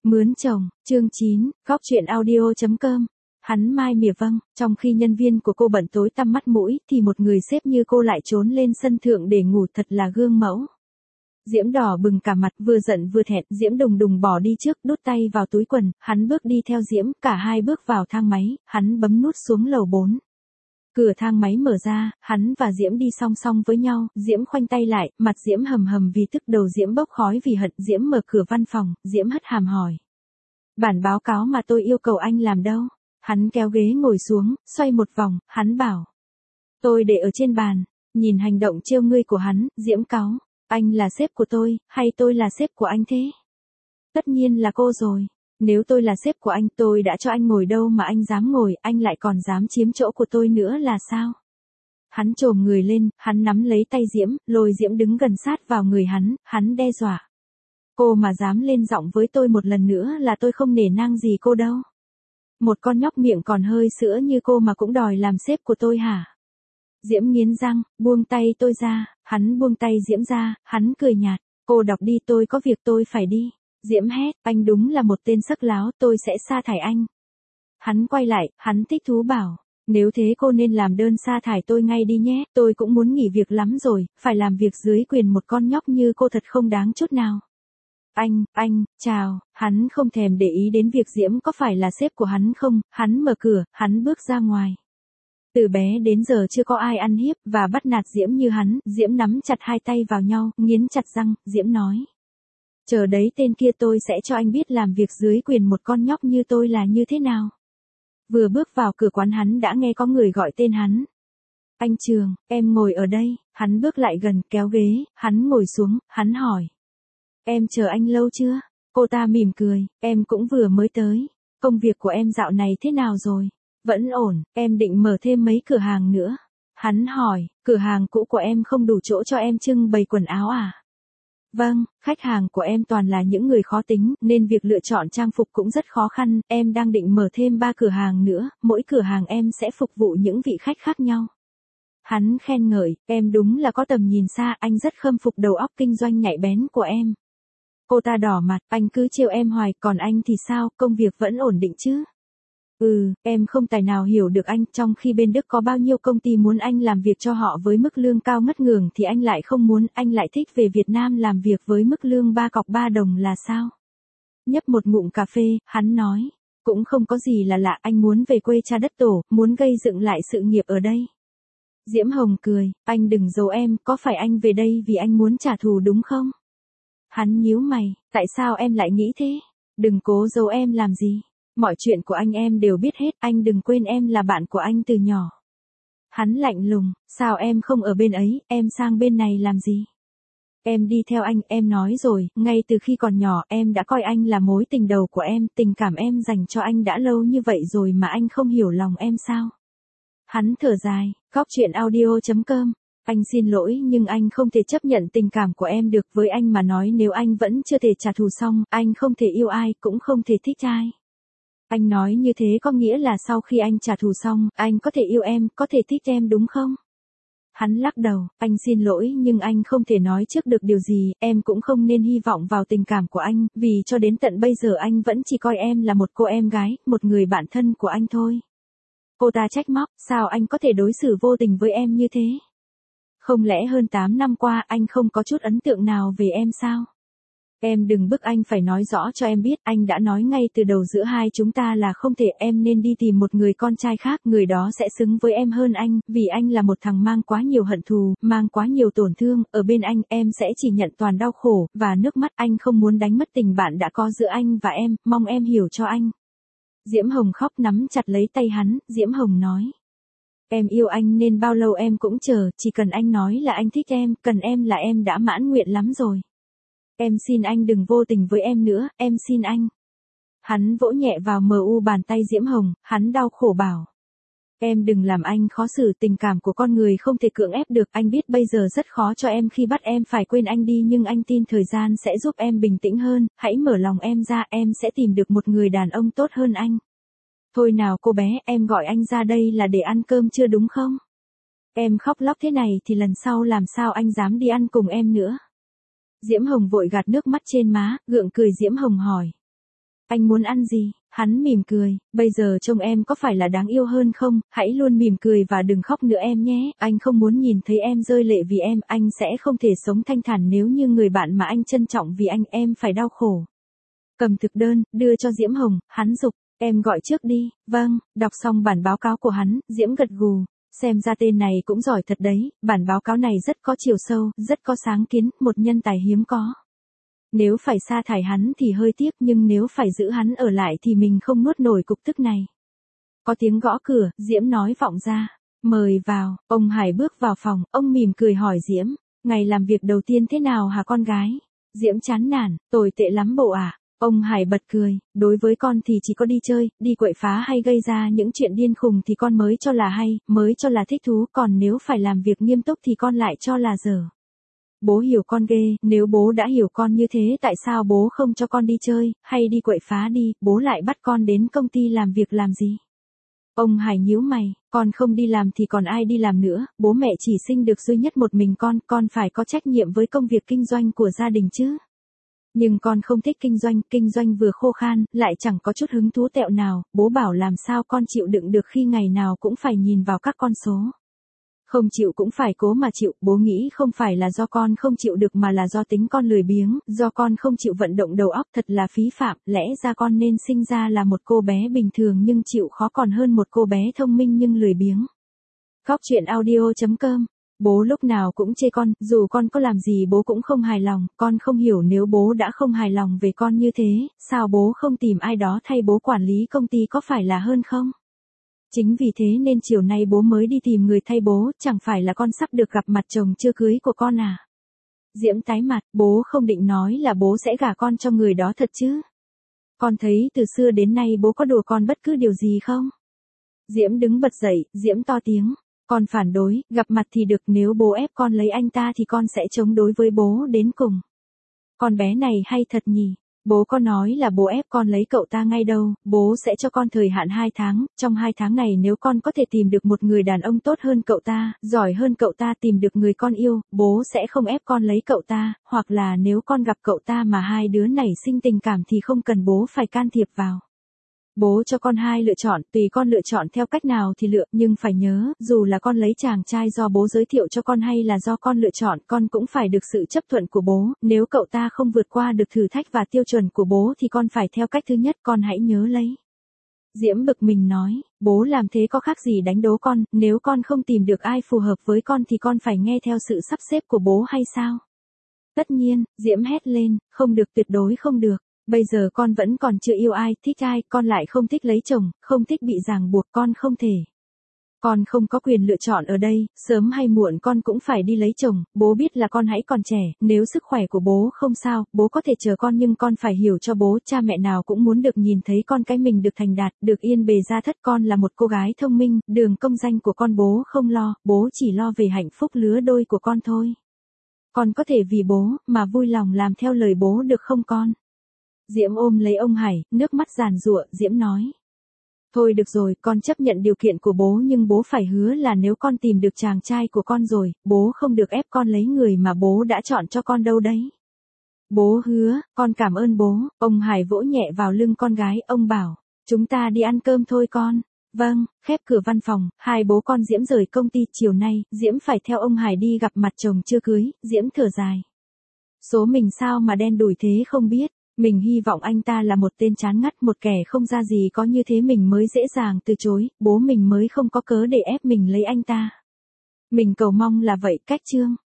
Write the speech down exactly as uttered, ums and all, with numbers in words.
Mướn chồng, chương chín, góc chuyện audio.com. Hắn mai mỉa vâng, trong khi nhân viên của cô bận tối tăm mắt mũi thì một người sếp như cô lại trốn lên sân thượng để ngủ, thật là gương mẫu. Diễm đỏ bừng cả mặt, vừa giận vừa thẹn, Diễm đùng đùng bỏ đi trước, đút tay vào túi quần, hắn bước đi theo Diễm, cả hai bước vào thang máy, hắn bấm nút xuống lầu bốn. Cửa thang máy mở ra, hắn và Diễm đi song song với nhau, Diễm khoanh tay lại, mặt Diễm hầm hầm vì tức, đầu Diễm bốc khói vì hận. Diễm mở cửa văn phòng, Diễm hất hàm hỏi. Bản báo cáo mà tôi yêu cầu anh làm đâu? Hắn kéo ghế ngồi xuống, xoay một vòng, hắn bảo. Tôi để ở trên bàn. Nhìn hành động trêu ngươi của hắn, Diễm cáu. Anh là sếp của tôi, hay tôi là sếp của anh thế? Tất nhiên là cô rồi. Nếu tôi là sếp của anh, tôi đã cho anh ngồi đâu mà anh dám ngồi, anh lại còn dám chiếm chỗ của tôi nữa là sao? Hắn chồm người lên, hắn nắm lấy tay Diễm, lôi Diễm đứng gần sát vào người hắn, hắn đe dọa. Cô mà dám lên giọng với tôi một lần nữa là tôi không nể nang gì cô đâu. Một con nhóc miệng còn hơi sữa như cô mà cũng đòi làm sếp của tôi hả? Diễm nghiến răng, buông tay tôi ra, hắn buông tay Diễm ra, hắn cười nhạt. Cô đọc đi, tôi có việc tôi phải đi. Diễm hét, anh đúng là một tên sắc láo, tôi sẽ sa thải anh. Hắn quay lại, hắn thích thú bảo, nếu thế cô nên làm đơn sa thải tôi ngay đi nhé, tôi cũng muốn nghỉ việc lắm rồi, phải làm việc dưới quyền một con nhóc như cô thật không đáng chút nào. Anh, anh, chào, hắn không thèm để ý đến việc Diễm có phải là sếp của hắn không, hắn mở cửa, hắn bước ra ngoài. Từ bé đến giờ chưa có ai ăn hiếp và bắt nạt Diễm như hắn, Diễm nắm chặt hai tay vào nhau, nghiến chặt răng, Diễm nói. Chờ đấy, tên kia tôi sẽ cho anh biết làm việc dưới quyền một con nhóc như tôi là như thế nào. Vừa bước vào cửa quán hắn đã nghe có người gọi tên hắn. Anh Trường, em ngồi ở đây. Hắn bước lại gần, kéo ghế, hắn ngồi xuống, hắn hỏi. Em chờ anh lâu chưa? Cô ta mỉm cười, em cũng vừa mới tới. Công việc của em dạo này thế nào rồi? Vẫn ổn, em định mở thêm mấy cửa hàng nữa. Hắn hỏi, cửa hàng cũ của em không đủ chỗ cho em trưng bày quần áo à? Vâng, khách hàng của em toàn là những người khó tính, nên việc lựa chọn trang phục cũng rất khó khăn, em đang định mở thêm ba cửa hàng nữa, mỗi cửa hàng em sẽ phục vụ những vị khách khác nhau. Hắn khen ngợi, em đúng là có tầm nhìn xa, anh rất khâm phục đầu óc kinh doanh nhạy bén của em. Cô ta đỏ mặt, anh cứ trêu em hoài, còn anh thì sao, công việc vẫn ổn định chứ? Ừ, em không tài nào hiểu được anh, trong khi bên Đức có bao nhiêu công ty muốn anh làm việc cho họ với mức lương cao ngất ngường thì anh lại không muốn, anh lại thích về Việt Nam làm việc với mức lương ba cọc ba đồng là sao? Nhấp một ngụm cà phê, hắn nói, cũng không có gì là lạ, anh muốn về quê cha đất tổ, muốn gây dựng lại sự nghiệp ở đây. Diễm Hồng cười, anh đừng giấu em, có phải anh về đây vì anh muốn trả thù đúng không? Hắn nhíu mày, tại sao em lại nghĩ thế? Đừng cố giấu em làm gì. Mọi chuyện của anh em đều biết hết, anh đừng quên em là bạn của anh từ nhỏ. Hắn lạnh lùng, sao em không ở bên ấy, em sang bên này làm gì? Em đi theo anh, em nói rồi, ngay từ khi còn nhỏ em đã coi anh là mối tình đầu của em, tình cảm em dành cho anh đã lâu như vậy rồi mà anh không hiểu lòng em sao? Hắn thở dài, góc chuyện audio.com. Anh xin lỗi nhưng anh không thể chấp nhận tình cảm của em được, với anh mà nói nếu anh vẫn chưa thể trả thù xong, anh không thể yêu ai, cũng không thể thích ai. Anh nói như thế có nghĩa là sau khi anh trả thù xong, anh có thể yêu em, có thể thích em đúng không? Hắn lắc đầu, anh xin lỗi nhưng anh không thể nói trước được điều gì, em cũng không nên hy vọng vào tình cảm của anh, vì cho đến tận bây giờ anh vẫn chỉ coi em là một cô em gái, một người bạn thân của anh thôi. Cô ta trách móc, sao anh có thể đối xử vô tình với em như thế? Không lẽ hơn tám năm qua anh không có chút ấn tượng nào về em sao? Em đừng bức anh phải nói rõ cho em biết, anh đã nói ngay từ đầu giữa hai chúng ta là không thể, em nên đi tìm một người con trai khác, người đó sẽ xứng với em hơn anh, vì anh là một thằng mang quá nhiều hận thù, mang quá nhiều tổn thương, ở bên anh, em sẽ chỉ nhận toàn đau khổ, và nước mắt, anh không muốn đánh mất tình bạn đã có giữa anh và em, mong em hiểu cho anh. Diễm Hồng khóc nắm chặt lấy tay hắn, Diễm Hồng nói. Em yêu anh nên bao lâu em cũng chờ, chỉ cần anh nói là anh thích em, cần em là em đã mãn nguyện lắm rồi. Em xin anh đừng vô tình với em nữa, em xin anh. Hắn vỗ nhẹ vào mờ u bàn tay Diễm Hồng, hắn đau khổ bảo. Em đừng làm anh khó xử, tình cảm của con người không thể cưỡng ép được, anh biết bây giờ rất khó cho em khi bắt em phải quên anh đi nhưng anh tin thời gian sẽ giúp em bình tĩnh hơn, hãy mở lòng em ra, em sẽ tìm được một người đàn ông tốt hơn anh. Thôi nào cô bé, em gọi anh ra đây là để ăn cơm chưa đúng không? Em khóc lóc thế này thì lần sau làm sao anh dám đi ăn cùng em nữa? Diễm Hồng vội gạt nước mắt trên má, gượng cười. Diễm Hồng hỏi. Anh muốn ăn gì? Hắn mỉm cười, bây giờ trông em có phải là đáng yêu hơn không, hãy luôn mỉm cười và đừng khóc nữa em nhé, anh không muốn nhìn thấy em rơi lệ vì em, anh sẽ không thể sống thanh thản nếu như người bạn mà anh trân trọng vì anh em phải đau khổ. Cầm thực đơn, đưa cho Diễm Hồng, hắn giục, em gọi trước đi, vâng, đọc xong bản báo cáo của hắn, Diễm gật gù, xem ra tên này cũng giỏi thật đấy, bản báo cáo này rất có chiều sâu, rất có sáng kiến, một nhân tài hiếm có. Nếu phải sa thải hắn thì hơi tiếc nhưng nếu phải giữ hắn ở lại thì mình không nuốt nổi cục tức này. Có tiếng gõ cửa, Diễm nói vọng ra, mời vào, ông Hải bước vào phòng, ông mỉm cười hỏi Diễm, ngày làm việc đầu tiên thế nào hả con gái? Diễm chán nản, tồi tệ lắm bộ à? Ông Hải bật cười, đối với con thì chỉ có đi chơi, đi quậy phá hay gây ra những chuyện điên khùng thì con mới cho là hay, mới cho là thích thú, còn nếu phải làm việc nghiêm túc thì con lại cho là dở. Bố hiểu con ghê, nếu bố đã hiểu con như thế tại sao bố không cho con đi chơi, hay đi quậy phá đi, bố lại bắt con đến công ty làm việc làm gì? Ông Hải nhíu mày, con không đi làm thì còn ai đi làm nữa, bố mẹ chỉ sinh được duy nhất một mình con, con phải có trách nhiệm với công việc kinh doanh của gia đình chứ. Nhưng con không thích kinh doanh, kinh doanh vừa khô khan, lại chẳng có chút hứng thú tẹo nào, bố bảo làm sao con chịu đựng được khi ngày nào cũng phải nhìn vào các con số. Không chịu cũng phải cố mà chịu, bố nghĩ không phải là do con không chịu được mà là do tính con lười biếng, do con không chịu vận động đầu óc thật là phí phạm, lẽ ra con nên sinh ra là một cô bé bình thường nhưng chịu khó còn hơn một cô bé thông minh nhưng lười biếng. Góc chuyện audio chấm com. Bố lúc nào cũng chê con, dù con có làm gì bố cũng không hài lòng, con không hiểu nếu bố đã không hài lòng về con như thế, sao bố không tìm ai đó thay bố quản lý công ty có phải là hơn không? Chính vì thế nên chiều nay bố mới đi tìm người thay bố, chẳng phải là con sắp được gặp mặt chồng chưa cưới của con à? Diễm tái mặt, bố không định nói là bố sẽ gả con cho người đó thật chứ? Con thấy từ xưa đến nay bố có đùa con bất cứ điều gì không? Diễm đứng bật dậy, Diễm to tiếng. Con phản đối, gặp mặt thì được, nếu bố ép con lấy anh ta thì con sẽ chống đối với bố đến cùng. Con bé này hay thật nhỉ, bố có nói là bố ép con lấy cậu ta ngay đâu, bố sẽ cho con thời hạn hai tháng, trong hai tháng này nếu con có thể tìm được một người đàn ông tốt hơn cậu ta, giỏi hơn cậu ta, tìm được người con yêu, bố sẽ không ép con lấy cậu ta, hoặc là nếu con gặp cậu ta mà hai đứa nảy sinh tình cảm thì không cần bố phải can thiệp vào. Bố cho con hai lựa chọn, tùy con lựa chọn theo cách nào thì lựa, nhưng phải nhớ, dù là con lấy chàng trai do bố giới thiệu cho con hay là do con lựa chọn, con cũng phải được sự chấp thuận của bố, nếu cậu ta không vượt qua được thử thách và tiêu chuẩn của bố thì con phải theo cách thứ nhất, con hãy nhớ lấy. Diễm bực mình nói, bố làm thế có khác gì đánh đố con, nếu con không tìm được ai phù hợp với con thì con phải nghe theo sự sắp xếp của bố hay sao? Tất nhiên, Diễm hét lên, không được, tuyệt đối không được. Bây giờ con vẫn còn chưa yêu ai, thích ai, con lại không thích lấy chồng, không thích bị ràng buộc, con không thể. Con không có quyền lựa chọn ở đây, sớm hay muộn con cũng phải đi lấy chồng, bố biết là con hãy còn trẻ, nếu sức khỏe của bố không sao, bố có thể chờ con nhưng con phải hiểu cho bố, cha mẹ nào cũng muốn được nhìn thấy con cái mình được thành đạt, được yên bề gia thất, con là một cô gái thông minh, đường công danh của con bố không lo, bố chỉ lo về hạnh phúc lứa đôi của con thôi. Con có thể vì bố, mà vui lòng làm theo lời bố được không con? Diễm ôm lấy ông Hải, nước mắt giàn giụa, Diễm nói. Thôi được rồi, con chấp nhận điều kiện của bố nhưng bố phải hứa là nếu con tìm được chàng trai của con rồi, bố không được ép con lấy người mà bố đã chọn cho con đâu đấy. Bố hứa, con cảm ơn bố, ông Hải vỗ nhẹ vào lưng con gái, ông bảo, chúng ta đi ăn cơm thôi con. Vâng, khép cửa văn phòng, hai bố con Diễm rời công ty, chiều nay, Diễm phải theo ông Hải đi gặp mặt chồng chưa cưới, Diễm thở dài. Số mình sao mà đen đủi thế không biết. Mình hy vọng anh ta là một tên chán ngắt, một kẻ không ra gì, có như thế mình mới dễ dàng từ chối, bố mình mới không có cớ để ép mình lấy anh ta. Mình cầu mong là vậy. Cách chương